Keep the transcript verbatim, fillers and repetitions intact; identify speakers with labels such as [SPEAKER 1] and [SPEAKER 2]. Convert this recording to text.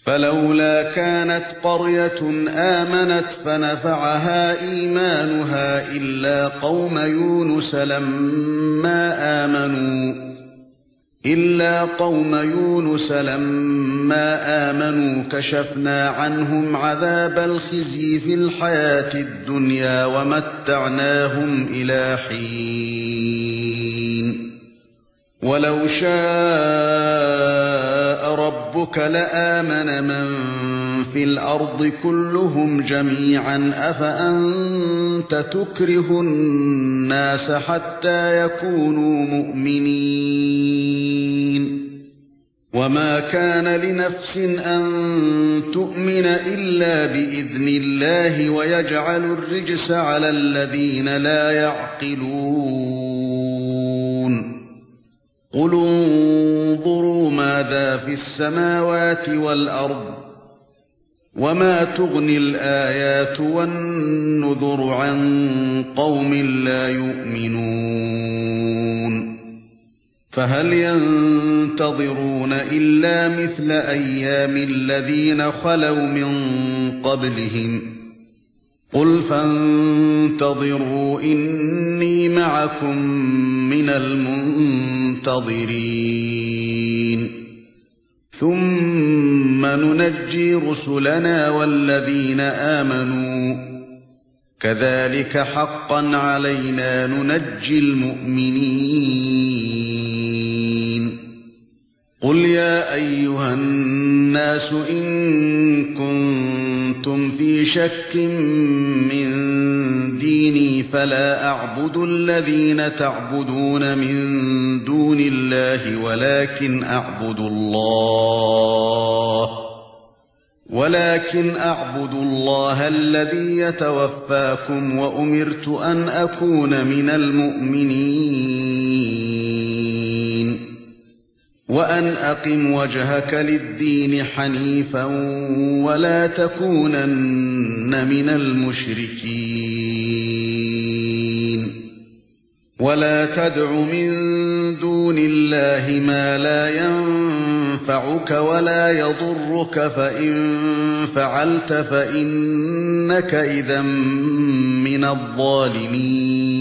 [SPEAKER 1] فلولا كانت قرية آمنت فنفعها إيمانها إلا قوم يونس لما آمنوا إلا قوم يونس لما آمنوا كشفنا عنهم عذاب الخزي في الحياة الدنيا ومتعناهم إلى حين ولو شاء ربك لآمن من في الأرض كلهم جميعا أفأنت تكره الناس حتى يكونوا مؤمنين وما كان لنفس أن تؤمن إلا بإذن الله ويجعل الرجس على الذين لا يعقلون قل انظروا ماذا في السماوات والأرض وما تغني الآيات والنذر عن قوم لا يؤمنون فهل ينتظرون إلا مثل أيام الذين خلوا من قبلهم قل فانتظروا إني معكم من المنتظرين ثم ننجي رسلنا والذين آمنوا كذلك حقا علينا ننجي المؤمنين قل يا أيها الناس إن كنتم في شك من ديني فلا أعبد الذين تعبدون من دون الله ولكن أعبد الله ولكن أعبد الله الذي يتوفاكم وأمرت أن أكون من المؤمنين وأن أقم وجهك للدين حنيفا ولا تكونن من المشركين ولا تدع من دون الله ما لا ينفعك ولا يضرك فإن فعلت فإنك إذا من الظالمين